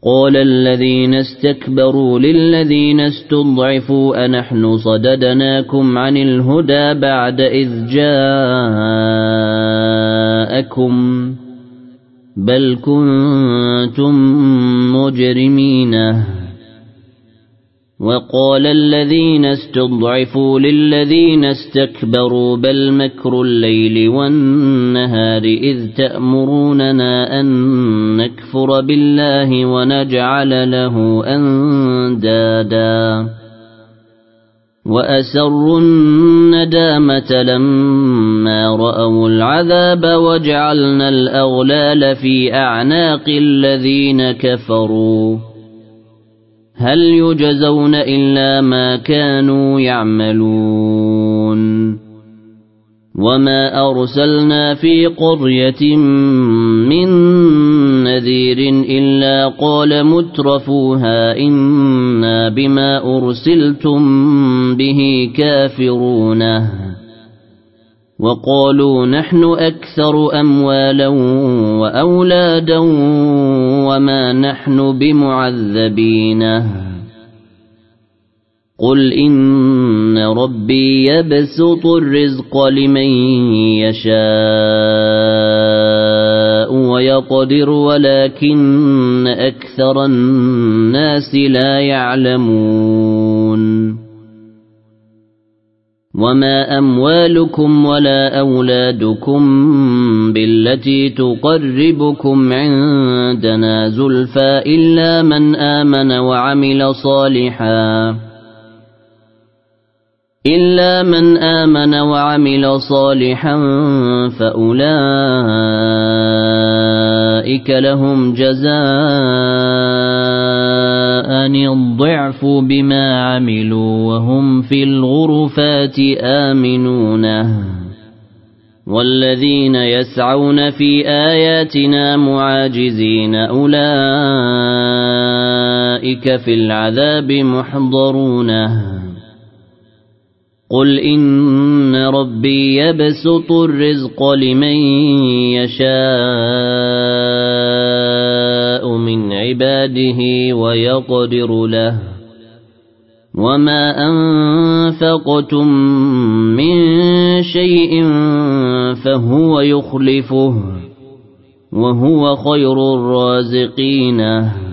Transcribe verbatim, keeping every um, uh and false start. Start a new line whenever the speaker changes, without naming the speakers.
قال الذين استكبروا للذين استضعفوا أنحن صددناكم عن الهدى بعد إذ جاءكم بل كنتم مجرمين. وقال الذين استضعفوا للذين استكبروا بل مكر الليل والنهار إذ تأمروننا أن نكفر بالله ونجعل له أندادا وأسروا الندامة لما رأوا العذاب وجعلنا الأغلال في أعناق الذين كفروا هل يجزون إلا ما كانوا يعملون. وما أرسلنا في قرية من نذير إلا قال مترفوها إنا بما أرسلتم به كافرون وقالوا نحن أكثر أموالا وأولادا وما نحن بمعذبين. قل إن ربي يبسط الرزق لمن يشاء ويقدر ولكن أكثر الناس لا يعلمون. وما أموالكم ولا أولادكم بالتي تقربكم عندنا زلفى إلا من آمن وعمل صالحا إلا من آمن وعمل صالحا فأولئك لهم جزاء الضعف بما عملوا وهم في الغرفات آمنون. والذين يسعون في آياتنا معاجزين أولئك في العذاب محضرون. قل إن ربي يبسط الرزق لمن يشاء من عباده ويقدر له وما أنفقتم من شيء فهو يخلفه وهو خير الرازقين.